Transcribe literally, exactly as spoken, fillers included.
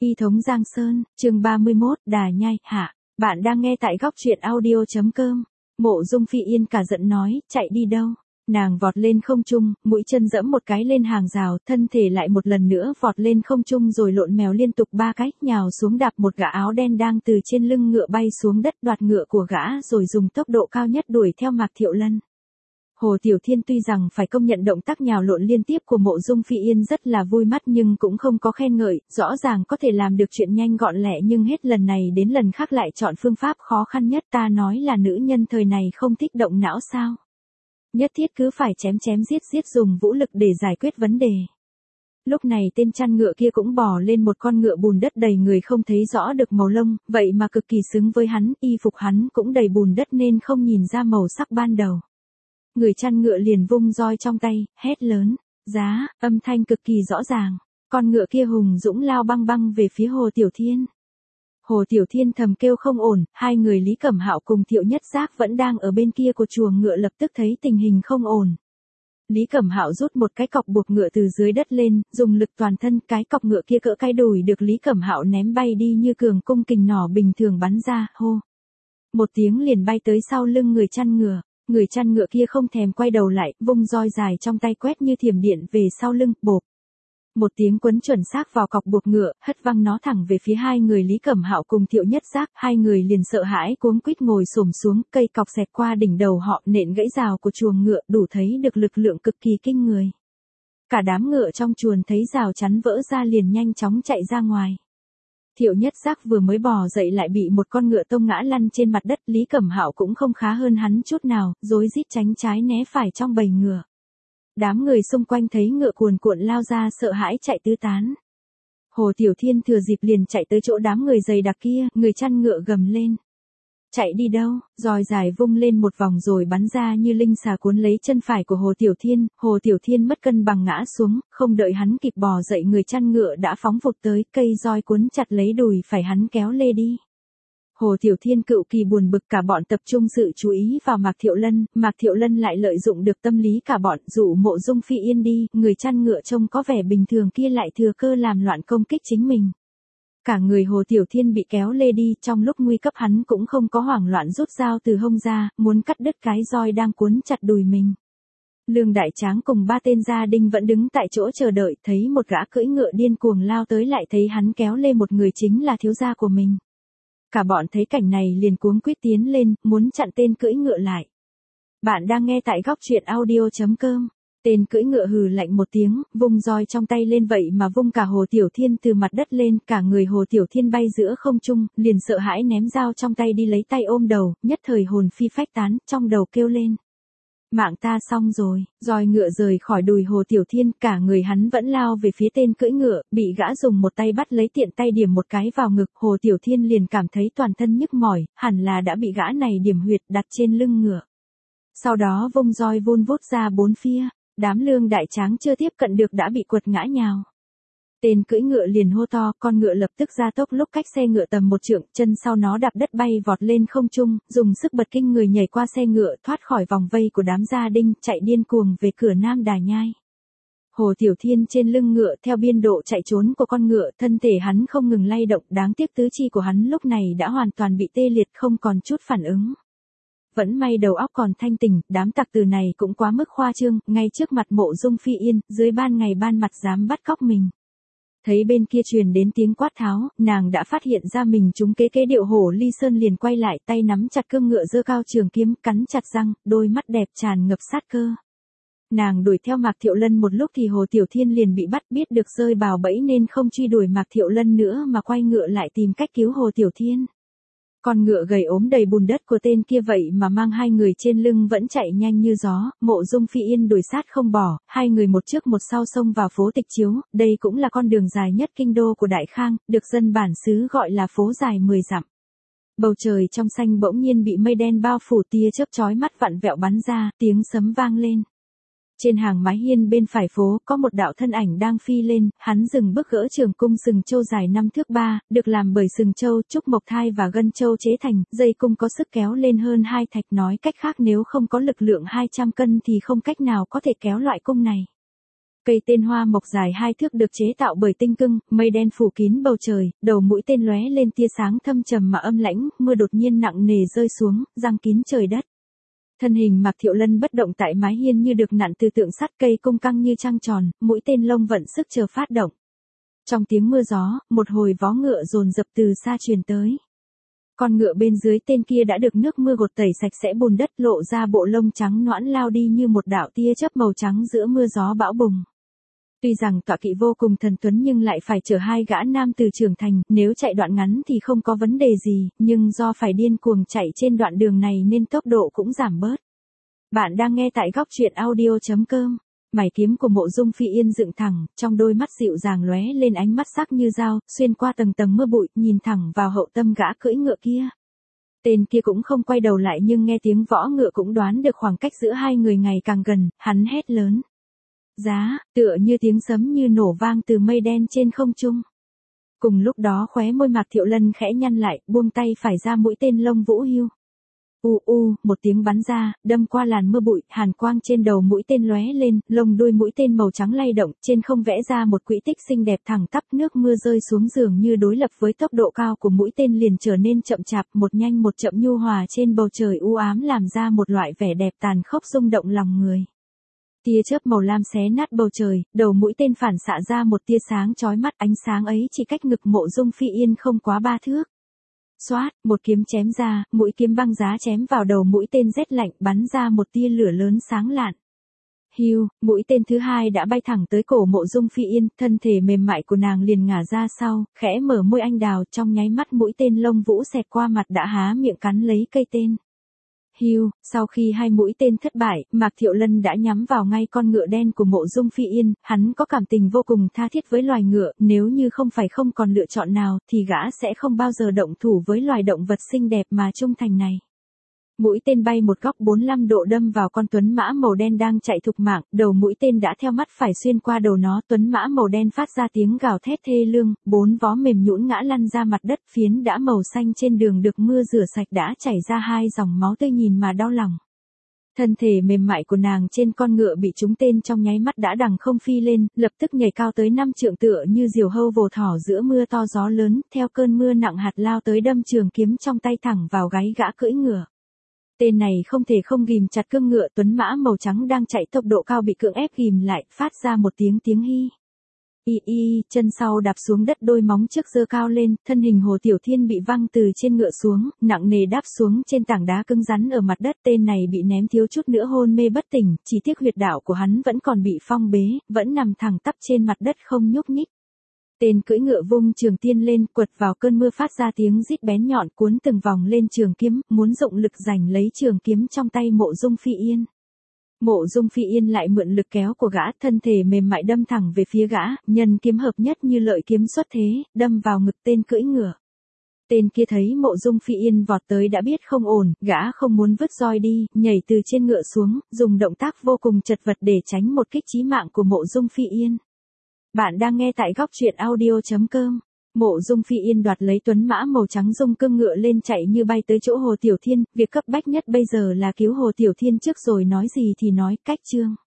Y thống Giang Sơn, chương ba mươi mốt, Đà Nhai, hạ. Bạn đang nghe tại góc truyện audio.com. Mộ Dung Phi Yên cả giận nói, chạy đi đâu? Nàng vọt lên không trung, mũi chân giẫm một cái lên hàng rào, thân thể lại một lần nữa vọt lên không trung rồi lộn mèo liên tục ba cái, nhào xuống đạp một gã áo đen đang từ trên lưng ngựa bay xuống đất, đoạt ngựa của gã rồi dùng tốc độ cao nhất đuổi theo Mạc Thiệu Lân. Hồ Tiểu Thiên tuy rằng phải công nhận động tác nhào lộn liên tiếp của Mộ Dung Phi Yên rất là vui mắt nhưng cũng không có khen ngợi, rõ ràng có thể làm được chuyện nhanh gọn lẹ nhưng hết lần này đến lần khác lại chọn phương pháp khó khăn nhất. Ta nói là nữ nhân thời này không thích động não sao? Nhất thiết cứ phải chém chém giết giết dùng vũ lực để giải quyết vấn đề. Lúc này tên chăn ngựa kia cũng bò lên một con ngựa bùn đất đầy người không thấy rõ được màu lông, vậy mà cực kỳ xứng với hắn, y phục hắn cũng đầy bùn đất nên không nhìn ra màu sắc ban đầu. Người chăn ngựa liền vung roi trong tay, hét lớn, giá, âm thanh cực kỳ rõ ràng. Con ngựa kia hùng dũng lao băng băng về phía Hồ Tiểu Thiên. Hồ Tiểu Thiên thầm kêu không ổn, hai người Lý Cẩm Hạo cùng Thiệu Nhất Giác vẫn đang ở bên kia của chuồng ngựa lập tức thấy tình hình không ổn. Lý Cẩm Hạo rút một cái cọc buộc ngựa từ dưới đất lên, dùng lực toàn thân, cái cọc ngựa kia cỡ cái đùi được Lý Cẩm Hạo ném bay đi như cường cung kình nỏ bình thường bắn ra, hô. Một tiếng liền bay tới sau lưng người chăn ngựa. Người chăn ngựa kia không thèm quay đầu lại, vung roi dài trong tay quét như thiểm điện về sau lưng, bộp. Một tiếng quấn chuẩn xác vào cọc buộc ngựa, hất văng nó thẳng về phía hai người Lý Cẩm Hạo cùng Thiệu Nhất Giác, hai người liền sợ hãi cuống quýt ngồi xổm xuống, cây cọc xẹt qua đỉnh đầu họ, nện gãy rào của chuồng ngựa, đủ thấy được lực lượng cực kỳ kinh người. Cả đám ngựa trong chuồng thấy rào chắn vỡ ra liền nhanh chóng chạy ra ngoài. Thiệu Nhất Giác vừa mới bò dậy lại bị một con ngựa tông ngã lăn trên mặt đất, Lý Cẩm Hạo cũng không khá hơn hắn chút nào, rối rít tránh trái né phải trong bầy ngựa. Đám người xung quanh thấy ngựa cuồn cuộn lao ra sợ hãi chạy tứ tán. Hồ Tiểu Thiên thừa dịp liền chạy tới chỗ đám người dày đặc kia, người chăn ngựa gầm lên. Chạy đi đâu? Roi dài vung lên một vòng rồi bắn ra như linh xà cuốn lấy chân phải của Hồ Tiểu Thiên, Hồ Tiểu Thiên mất cân bằng ngã xuống, không đợi hắn kịp bò dậy người chăn ngựa đã phóng vụt tới, cây roi cuốn chặt lấy đùi phải hắn kéo lê đi. Hồ Tiểu Thiên cựu kỳ buồn bực, cả bọn tập trung sự chú ý vào Mạc Thiệu Lân, Mạc Thiệu Lân lại lợi dụng được tâm lý cả bọn, dụ Mộ Dung Phi Yên đi, người chăn ngựa trông có vẻ bình thường kia lại thừa cơ làm loạn công kích chính mình. Cả người Hồ Tiểu Thiên bị kéo lê đi, trong lúc nguy cấp hắn cũng không có hoảng loạn rút dao từ hông ra, muốn cắt đứt cái roi đang cuốn chặt đùi mình. Lương Đại Tráng cùng ba tên gia đình vẫn đứng tại chỗ chờ đợi, thấy một gã cưỡi ngựa điên cuồng lao tới lại thấy hắn kéo lê một người chính là thiếu gia của mình. Cả bọn thấy cảnh này liền cuống quýt tiến lên, muốn chặn tên cưỡi ngựa lại. Bạn đang nghe tại góc truyện audio.com. Tên cưỡi ngựa hừ lạnh một tiếng, vung roi trong tay lên vậy mà vung cả Hồ Tiểu Thiên từ mặt đất lên, cả người Hồ Tiểu Thiên bay giữa không trung, liền sợ hãi ném dao trong tay đi lấy tay ôm đầu, nhất thời hồn phi phách tán, trong đầu kêu lên. Mạng ta xong rồi, roi ngựa rời khỏi đùi Hồ Tiểu Thiên, cả người hắn vẫn lao về phía tên cưỡi ngựa, bị gã dùng một tay bắt lấy tiện tay điểm một cái vào ngực, Hồ Tiểu Thiên liền cảm thấy toàn thân nhức mỏi, hẳn là đã bị gã này điểm huyệt đặt trên lưng ngựa. Sau đó vung roi vun vút ra bốn phía. Đám Lương Đại Tráng chưa tiếp cận được đã bị quật ngã nhào. Tên cưỡi ngựa liền hô to, con ngựa lập tức ra tốc lúc cách xe ngựa tầm một trượng, chân sau nó đạp đất bay vọt lên không trung, dùng sức bật kinh người nhảy qua xe ngựa, thoát khỏi vòng vây của đám gia đinh, chạy điên cuồng về cửa Nam Đà Nhai. Hồ Tiểu Thiên trên lưng ngựa theo biên độ chạy trốn của con ngựa, thân thể hắn không ngừng lay động, đáng tiếc tứ chi của hắn lúc này đã hoàn toàn bị tê liệt không còn chút phản ứng. Vẫn may đầu óc còn thanh tỉnh, đám tặc tử này cũng quá mức khoa trương, ngay trước mặt Mộ Dung Phi Yên, dưới ban ngày ban mặt dám bắt cóc mình. Thấy bên kia truyền đến tiếng quát tháo, nàng đã phát hiện ra mình trúng kế kế điệu hổ ly sơn liền quay lại, tay nắm chặt cương ngựa giơ cao trường kiếm, cắn chặt răng, đôi mắt đẹp tràn ngập sát cơ. Nàng đuổi theo Mạc Thiệu Lân một lúc thì Hồ Tiểu Thiên liền bị bắt, biết được rơi bào bẫy nên không truy đuổi Mạc Thiệu Lân nữa mà quay ngựa lại tìm cách cứu Hồ Tiểu Thiên. Con ngựa gầy ốm đầy bùn đất của tên kia vậy mà mang hai người trên lưng vẫn chạy nhanh như gió, Mộ Dung Phi Yên đuổi sát không bỏ, hai người một trước một sau xông vào phố Tịch Chiếu, đây cũng là con đường dài nhất kinh đô của Đại Khang, được dân bản xứ gọi là phố dài mười dặm. Bầu trời trong xanh bỗng nhiên bị mây đen bao phủ, tia chớp chói mắt vặn vẹo bắn ra, tiếng sấm vang lên. Trên hàng mái hiên bên phải phố, có một đạo thân ảnh đang phi lên, hắn dừng bước gỡ trường cung sừng châu dài năm thước ba, được làm bởi sừng châu, trúc mộc thai và gân châu chế thành, dây cung có sức kéo lên hơn hai thạch, nói cách khác nếu không có lực lượng hai trăm cân thì không cách nào có thể kéo loại cung này. Cây tên hoa mộc dài hai thước được chế tạo bởi tinh cưng, mây đen phủ kín bầu trời, đầu mũi tên lóe lên tia sáng thâm trầm mà âm lãnh, mưa đột nhiên nặng nề rơi xuống, giăng kín trời đất. Thân hình Mạc Thiệu Lân bất động tại mái hiên như được nặn từ tượng sắt, cây cung căng như trăng tròn, mũi tên lông vận sức chờ phát động. Trong tiếng mưa gió, một hồi vó ngựa dồn dập từ xa truyền tới. Con ngựa bên dưới tên kia đã được nước mưa gột tẩy sạch sẽ bùn đất, lộ ra bộ lông trắng nõn lao đi như một đạo tia chớp màu trắng giữa mưa gió bão bùng. Tuy rằng tọa kỵ vô cùng thần tuấn nhưng lại phải chở hai gã nam từ trưởng thành, nếu chạy đoạn ngắn thì không có vấn đề gì, nhưng do phải điên cuồng chạy trên đoạn đường này nên tốc độ cũng giảm bớt. Bạn đang nghe tại góc truyện audio chấm com. Mày kiếm của Mộ Dung Phi Yên dựng thẳng, trong đôi mắt dịu dàng lóe lên ánh mắt sắc như dao, xuyên qua tầng tầng mưa bụi, nhìn thẳng vào hậu tâm gã cưỡi ngựa kia. Tên kia cũng không quay đầu lại nhưng nghe tiếng võ ngựa cũng đoán được khoảng cách giữa hai người ngày càng gần, hắn hét lớn. Giá, tựa như tiếng sấm như nổ vang từ mây đen trên không trung. Cùng lúc đó khóe môi Mạc Thiệu Lân khẽ nhăn lại, buông tay phải ra mũi tên lông vũ hưu. U u, một tiếng bắn ra, đâm qua làn mưa bụi, hàn quang trên đầu mũi tên lóe lên, lông đuôi mũi tên màu trắng lay động, trên không vẽ ra một quỹ tích xinh đẹp thẳng tắp, nước mưa rơi xuống dường như đối lập với tốc độ cao của mũi tên liền trở nên chậm chạp, một nhanh một chậm nhu hòa trên bầu trời u ám làm ra một loại vẻ đẹp tàn khốc rung động lòng người. Tia chớp màu lam xé nát bầu trời, đầu mũi tên phản xạ ra một tia sáng chói mắt, ánh sáng ấy chỉ cách ngực Mộ Dung Phi Yên không quá ba thước. Xoát, một kiếm chém ra, mũi kiếm băng giá chém vào đầu mũi tên rét lạnh, bắn ra một tia lửa lớn sáng lạn. Hiu, mũi tên thứ hai đã bay thẳng tới cổ Mộ Dung Phi Yên, thân thể mềm mại của nàng liền ngả ra sau, khẽ mở môi anh đào, trong nháy mắt mũi tên lông vũ xẹt qua mặt đã há miệng cắn lấy cây tên. Hiu, sau khi hai mũi tên thất bại, Mạc Thiệu Lân đã nhắm vào ngay con ngựa đen của Mộ Dung Phi Yên, hắn có cảm tình vô cùng tha thiết với loài ngựa, nếu như không phải không còn lựa chọn nào thì gã sẽ không bao giờ động thủ với loài động vật xinh đẹp mà trung thành này. Mũi tên bay một góc bốn mươi lăm độ đâm vào con tuấn mã màu đen đang chạy thục mạng, đầu mũi tên đã theo mắt phải xuyên qua đầu nó, tuấn mã màu đen phát ra tiếng gào thét thê lương, bốn vó mềm nhũn ngã lăn ra mặt đất, phiến đã màu xanh trên đường được mưa rửa sạch đã chảy ra hai dòng máu tươi nhìn mà đau lòng. Thân thể mềm mại của nàng trên con ngựa bị trúng tên trong nháy mắt đã đằng không phi lên, lập tức nhảy cao tới năm trượng tựa như diều hâu vồ thỏ giữa mưa to gió lớn, theo cơn mưa nặng hạt lao tới đâm trường kiếm trong tay thẳng vào gáy gã cưỡi ngựa. Tên này không thể không ghìm chặt cương ngựa, tuấn mã màu trắng đang chạy tốc độ cao bị cưỡng ép ghìm lại, phát ra một tiếng tiếng hi. Y y, chân sau đạp xuống đất, đôi móng trước giơ cao lên, thân hình Hồ Tiểu Thiên bị văng từ trên ngựa xuống, nặng nề đáp xuống trên tảng đá cứng rắn ở mặt đất. Tên này bị ném thiếu chút nữa hôn mê bất tỉnh, chỉ tiếc huyệt đạo của hắn vẫn còn bị phong bế, vẫn nằm thẳng tắp trên mặt đất không nhúc nhích. Tên cưỡi ngựa vung trường tiên lên, quật vào cơn mưa phát ra tiếng rít bén nhọn, cuốn từng vòng lên trường kiếm, muốn dụng lực giành lấy trường kiếm trong tay Mộ Dung Phi Yên. Mộ Dung Phi Yên lại mượn lực kéo của gã, thân thể mềm mại đâm thẳng về phía gã, nhân kiếm hợp nhất như lợi kiếm xuất thế, đâm vào ngực tên cưỡi ngựa. Tên kia thấy Mộ Dung Phi Yên vọt tới đã biết không ổn, gã không muốn vứt roi đi, nhảy từ trên ngựa xuống, dùng động tác vô cùng chật vật để tránh một kích chí mạng của Mộ Dung Phi Yên. Bạn đang nghe tại góc truyện audio chấm com. Mộ Dung Phi Yên đoạt lấy tuấn mã màu trắng dung cương ngựa lên chạy như bay tới chỗ Hồ Tiểu Thiên, việc cấp bách nhất bây giờ là cứu Hồ Tiểu Thiên trước rồi nói gì thì nói, cách chương.